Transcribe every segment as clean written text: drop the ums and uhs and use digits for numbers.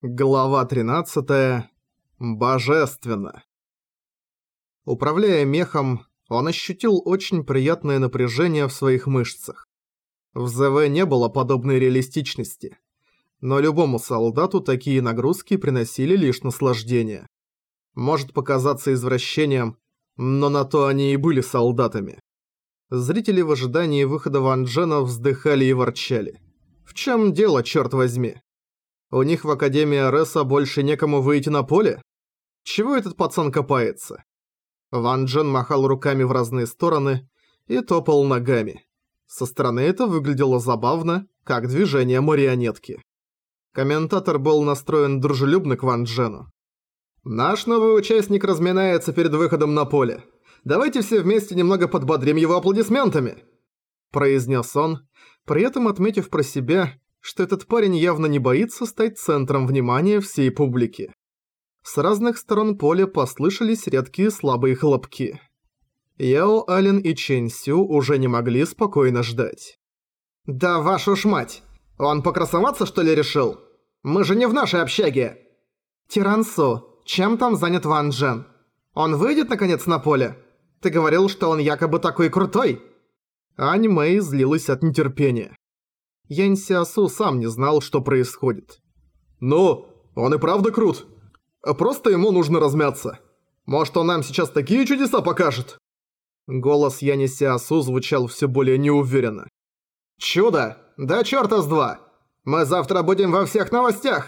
Глава 13. Божественно. Управляя мехом, он ощутил очень приятное напряжение в своих мышцах. В ЗВ не было подобной реалистичности, но любому солдату такие нагрузки приносили лишь наслаждение. Может показаться извращением, но на то они и были солдатами. Зрители в ожидании выхода Ван Джена вздыхали и ворчали. В чем дело, черт возьми? У них в Академии Ареса больше некому выйти на поле? Чего этот пацан копается? Ван Джен махал руками в разные стороны и топал ногами. Со стороны это выглядело забавно, как движение марионетки. Комментатор был настроен дружелюбно к Ван Джену. «Наш новый участник разминается перед выходом на поле. Давайте все вместе немного подбодрим его аплодисментами», произнес он, при этом отметив про себя, что этот парень явно не боится стать центром внимания всей публики. С разных сторон поля послышались редкие слабые хлопки. Яо Ален и Чэнь Сю уже не могли спокойно ждать. «Да вашу ж мать! Он покрасоваться, что ли, решил? Мы же не в нашей общаге!» «Тирансу, чем там занят Ван Джен? Он выйдет, наконец, на поле? Ты говорил, что он якобы такой крутой!» Ань Мэй злилась от нетерпения. Янь Сиасу сам не знал, что происходит. «Ну, он и правда крут. Просто ему нужно размяться. Может, он нам сейчас такие чудеса покажет?» Голос Яни Сиасу звучал все более неуверенно. «Чудо? Да чёрта с два! Мы завтра будем во всех новостях!»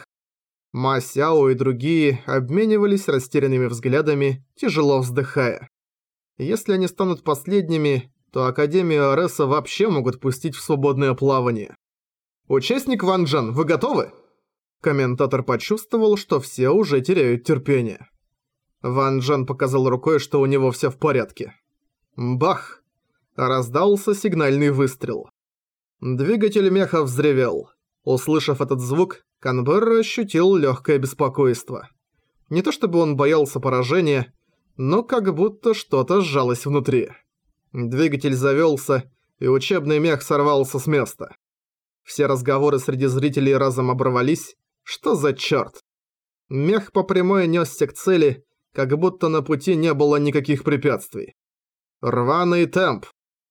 Ма Сяо и другие обменивались растерянными взглядами, тяжело вздыхая. Если они станут последними, то Академию Ареса вообще могут пустить в свободное плавание. «Участник Ван Джен, вы готовы?» Комментатор почувствовал, что все уже теряют терпение. Ван Джен показал рукой, что у него все в порядке. Бах! Раздался сигнальный выстрел. Двигатель меха взревел. Услышав этот звук, Канберра ощутил легкое беспокойство. Не то чтобы он боялся поражения, но как будто что-то сжалось внутри. Двигатель завелся, и учебный мех сорвался с места. Все разговоры среди зрителей разом оборвались. Что за чёрт? Мех по прямой нёсся к цели, как будто на пути не было никаких препятствий. Рваный темп.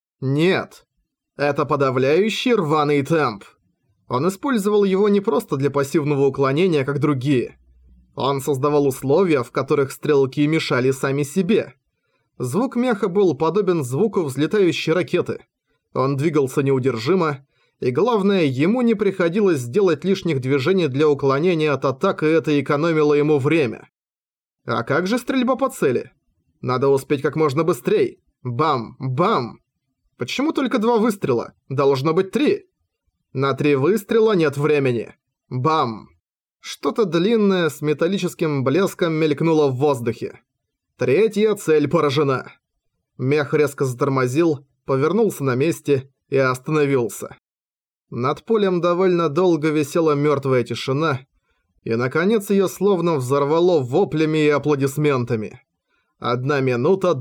Нет. Это подавляющий рваный темп. Он использовал его не просто для пассивного уклонения, как другие. Он создавал условия, в которых стрелки мешали сами себе. Звук меха был подобен звуку взлетающей ракеты. Он двигался неудержимо, и главное, ему не приходилось сделать лишних движений для уклонения от атак, и это экономило ему время. А как же стрельба по цели? Надо успеть как можно быстрей. Бам! Бам! Почему только 2 выстрела? Должно быть 3. На 3 выстрела нет времени. Бам! Что-то длинное с металлическим блеском мелькнуло в воздухе. 3-я цель поражена. Мех резко затормозил, повернулся на месте и остановился. Над полем довольно долго висела мертвая тишина, и наконец ее словно взорвало воплями и аплодисментами. 1 минута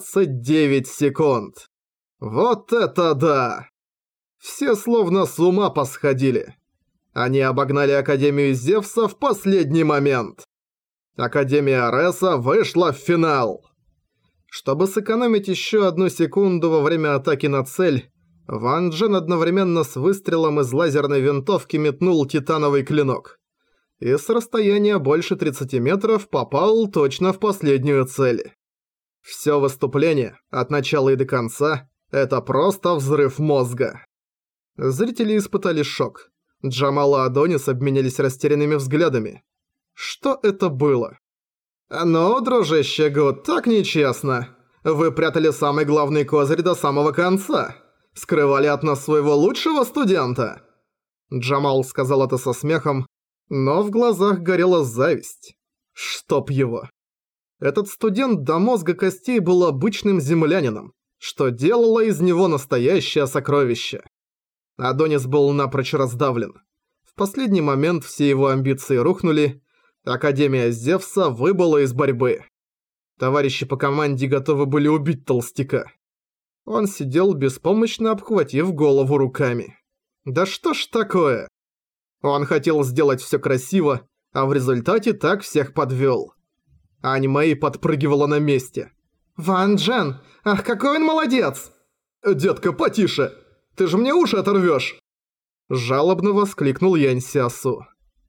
29 секунд. Вот это да! Все словно с ума посходили. Они обогнали Академию Зевса в последний момент. Академия Ареса вышла в финал. Чтобы сэкономить еще 1 секунду во время атаки на цель, Ван Джен одновременно с выстрелом из лазерной винтовки метнул титановый клинок. И с расстояния больше 30 метров попал точно в последнюю цель. Всё выступление, от начала и до конца, это просто взрыв мозга. Зрители испытали шок. Джамал и Адонис обменялись растерянными взглядами. Что это было? «Ну, дружище Гуд, так нечестно. Вы прятали самый главный козырь до самого конца. Скрывали от нас своего лучшего студента!» Джамал сказал это со смехом, но в глазах горела зависть. Чтоб его. Этот студент до мозга костей был обычным землянином, что делало из него настоящее сокровище. Адонис был напрочь раздавлен. В последний момент все его амбиции рухнули, Академия Зевса выбыла из борьбы. Товарищи по команде готовы были убить толстяка. Он сидел, беспомощно обхватив голову руками. Да что ж такое? Он хотел сделать все красиво, а в результате так всех подвёл. Ань Мэй подпрыгивала на месте. «Ван Джен, ах, какой он молодец!» «Детка, потише! Ты же мне уши оторвёшь!» Жалобно воскликнул Янь Сясу.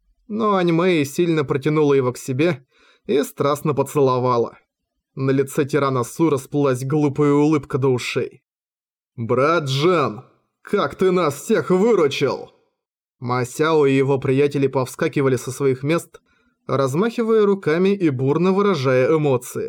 Но Ань Мэй сильно протянула его к себе и страстно поцеловала. На лице тирана Су расплылась глупая улыбка до ушей. «Брат Джан, как ты нас всех выручил!» Ма Сяо и его приятели повскакивали со своих мест, размахивая руками и бурно выражая эмоции.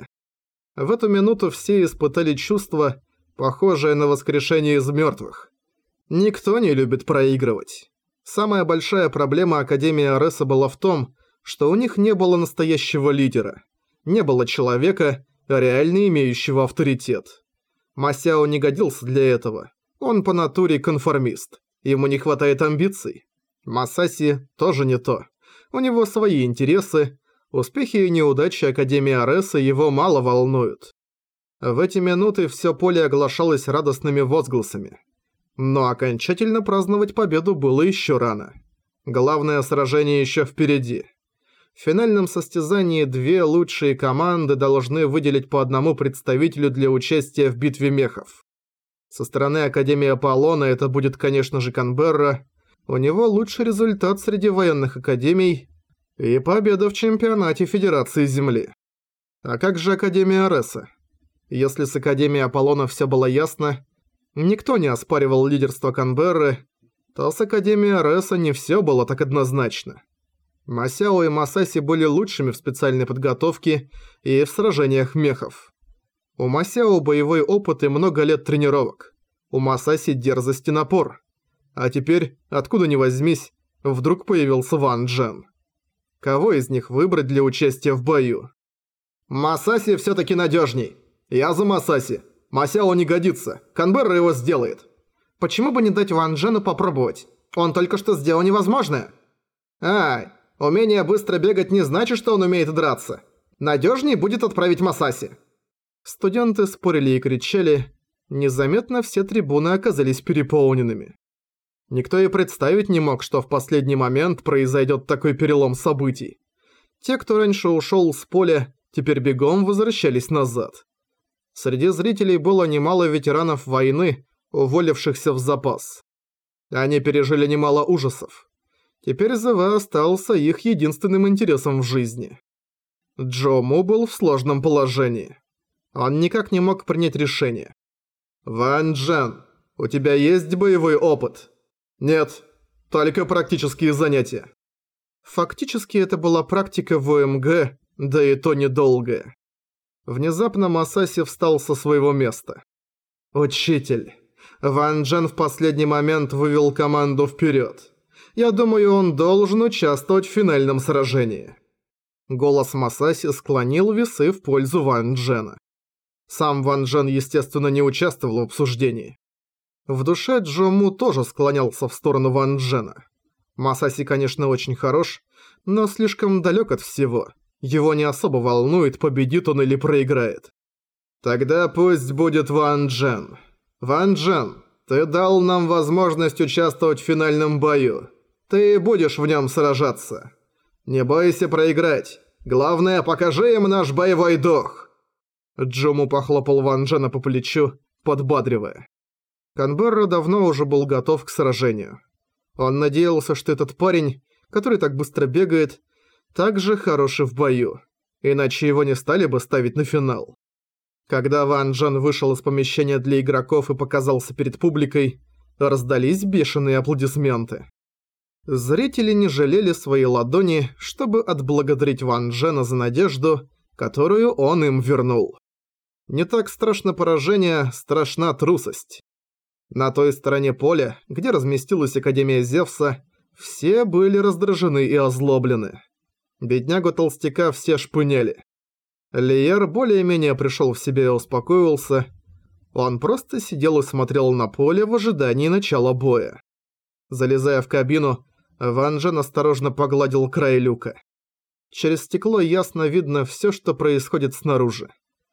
В эту минуту все испытали чувство, похожее на воскрешение из мертвых. Никто не любит проигрывать. Самая большая проблема Академии Ареса была в том, что у них не было настоящего лидера. Не было человека, реально имеющего авторитет. Ма Сяо не годился для этого. Он по натуре конформист. Ему не хватает амбиций. Масаси тоже не то. У него свои интересы. Успехи и неудачи Академии Ареса его мало волнуют. В эти минуты все поле оглашалось радостными возгласами. Но окончательно праздновать победу было еще рано. Главное сражение еще впереди. В финальном состязании две лучшие команды должны выделить по одному представителю для участия в битве мехов. Со стороны Академии Аполлона это будет, конечно же, Канберра. У него лучший результат среди военных академий и победа в чемпионате Федерации Земли. А как же Академия Ареса? Если с Академией Аполлона все было ясно, никто не оспаривал лидерство Канберры, то с Академией Ареса не все было так однозначно. Ма Сяо и Масаси были лучшими в специальной подготовке и в сражениях мехов. У Ма Сяо боевой опыт и много лет тренировок. У Масаси дерзость и напор. А теперь, откуда ни возьмись, вдруг появился Ван Джен. Кого из них выбрать для участия в бою? Масаси все-таки надежней. Я за Масаси. Ма Сяо не годится. Канберра его сделает. Почему бы не дать Ван Джену попробовать? Он только что сделал невозможное. Ай, умение быстро бегать не значит, что он умеет драться. Надежнее будет отправить Масаси. Студенты спорили и кричали. Незаметно все трибуны оказались переполненными. Никто и представить не мог, что в последний момент произойдет такой перелом событий. Те, кто раньше ушел с поля, теперь бегом возвращались назад. Среди зрителей было немало ветеранов войны, уволившихся в запас. Они пережили немало ужасов. Теперь ЗВ остался их единственным интересом в жизни. Джо Му был в сложном положении. Он никак не мог принять решение. «Ван Джен, у тебя есть боевой опыт?» «Нет, только практические занятия». Фактически это была практика в ОМГ, да и то недолгая. Внезапно Масаси встал со своего места. «Учитель, Ван Джен в последний момент вывел команду вперед. Я думаю, он должен участвовать в финальном сражении». Голос Масаси склонил весы в пользу Ван Джена. Сам Ван Джен, естественно, не участвовал в обсуждении. В душе Джо Му тоже склонялся в сторону Ван Джена. Масаси, конечно, очень хорош, но слишком далек от всего. Его не особо волнует, победит он или проиграет. Тогда пусть будет Ван Джен. Ван Джен, ты дал нам возможность участвовать в финальном бою. Ты будешь в нем сражаться. Не бойся проиграть. Главное, покажи им наш боевой дух. Джому похлопал Ван Джена по плечу, подбадривая. Канберра давно уже был готов к сражению. Он надеялся, что этот парень, который так быстро бегает, также хороший в бою, иначе его не стали бы ставить на финал. Когда Ван Джен вышел из помещения для игроков и показался перед публикой, раздались бешеные аплодисменты. Зрители не жалели свои ладони, чтобы отблагодарить Ван Джена за надежду, которую он им вернул. Не так страшно поражение, страшна трусость. На той стороне поля, где разместилась Академия Зевса, все были раздражены и озлоблены. Беднягу-толстяка все шпыняли. Лиер более-менее пришел в себя и успокоился. Он просто сидел и смотрел на поле в ожидании начала боя. Залезая в кабину, Ван Джен осторожно погладил край люка. Через стекло ясно видно все, что происходит снаружи.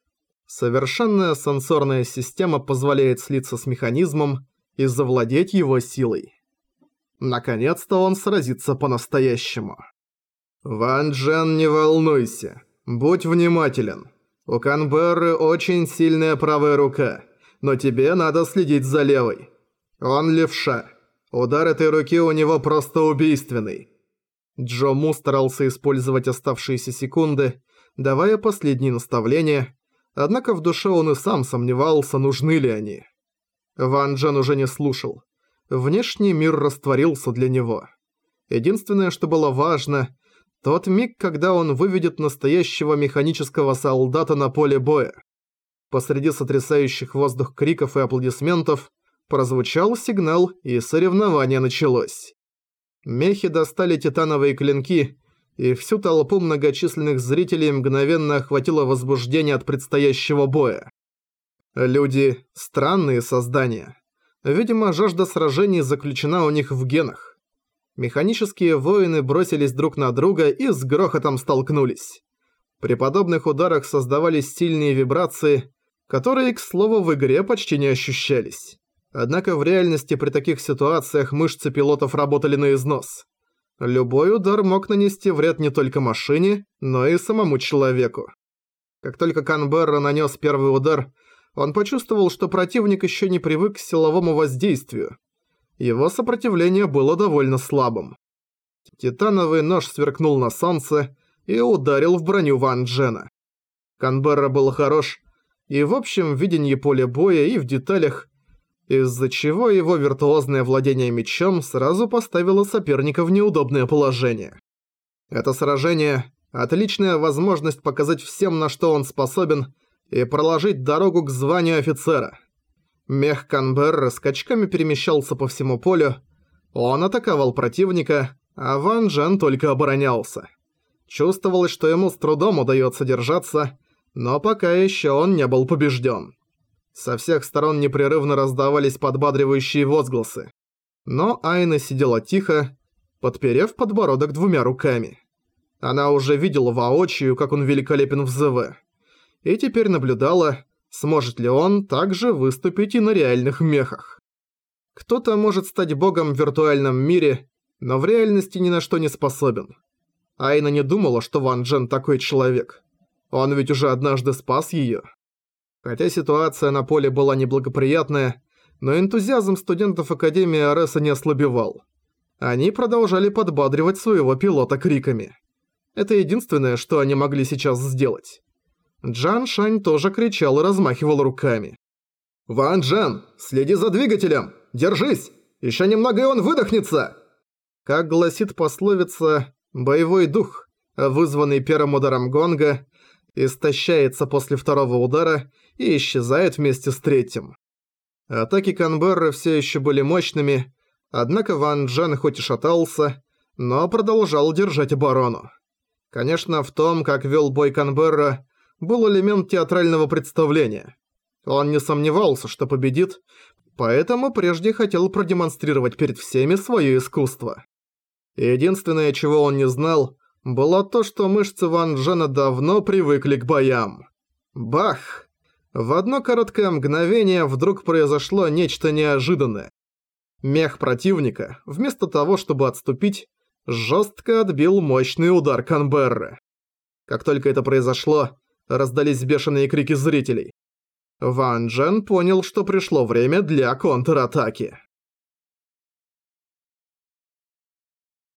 Совершенная сенсорная система позволяет слиться с механизмом и завладеть его силой. Наконец-то он сразится по-настоящему. «Ван Джен, не волнуйся. Будь внимателен. У Канберры очень сильная правая рука, но тебе надо следить за левой. Он левша. Удар этой руки у него просто убийственный». Джо Му старался использовать оставшиеся секунды, давая последние наставления, однако в душе он и сам сомневался, нужны ли они. Ван Джен уже не слушал. Внешний мир растворился для него. Единственное, что было важно, тот миг, когда он выведет настоящего механического солдата на поле боя. Посреди сотрясающих воздух криков и аплодисментов прозвучал сигнал, и соревнование началось. Мехи достали титановые клинки, и всю толпу многочисленных зрителей мгновенно охватило возбуждение от предстоящего боя. Люди – странные создания. Видимо, жажда сражений заключена у них в генах. Механические воины бросились друг на друга и с грохотом столкнулись. При подобных ударах создавались сильные вибрации, которые, к слову, в игре почти не ощущались. Однако в реальности при таких ситуациях мышцы пилотов работали на износ. Любой удар мог нанести вред не только машине, но и самому человеку. Как только Канберра нанес первый удар, он почувствовал, что противник еще не привык к силовому воздействию. Его сопротивление было довольно слабым. Титановый нож сверкнул на солнце и ударил в броню Ван Джена. Канберра был хорош и в общем видении поля боя, и в деталях, из-за чего его виртуозное владение мечом сразу поставило соперника в неудобное положение. Это сражение – отличная возможность показать всем, на что он способен, и проложить дорогу к званию офицера. Мех Канберры скачками перемещался по всему полю, он атаковал противника, а Ван Джен только оборонялся. Чувствовалось, что ему с трудом удается держаться, но пока еще он не был побежден. Со всех сторон непрерывно раздавались подбадривающие возгласы. Но Айна сидела тихо, подперев подбородок двумя руками. Она уже видела воочию, как он великолепен в ЗВ. И теперь наблюдала, сможет ли он также выступить и на реальных мехах. Кто-то может стать богом в виртуальном мире, но в реальности ни на что не способен. Айна не думала, что Ван Джен такой человек. Он ведь уже однажды спас её. Хотя ситуация на поле была неблагоприятная, но энтузиазм студентов Академии Ареса не ослабевал. Они продолжали подбадривать своего пилота криками. Это единственное, что они могли сейчас сделать. Джан Шань тоже кричал и размахивал руками. «Ван Джен, следи за двигателем! Держись! Еще немного и он выдохнется!» Как гласит пословица, боевой дух, вызванный первым ударом гонга, истощается после второго удара и исчезает вместе с третьим. Атаки Канберры все еще были мощными, однако Ван Джен хоть и шатался, но продолжал держать оборону. Конечно, в том, как вел бой Канберра, был элемент театрального представления. Он не сомневался, что победит, поэтому прежде хотел продемонстрировать перед всеми свое искусство. Единственное, чего он не знал, было то, что мышцы Ван Джена давно привыкли к боям. Бах! В одно короткое мгновение вдруг произошло нечто неожиданное. Мех противника, вместо того, чтобы отступить, жестко отбил мощный удар Канберры. Как только это произошло, раздались бешеные крики зрителей. Ван Джен понял, что пришло время для контратаки.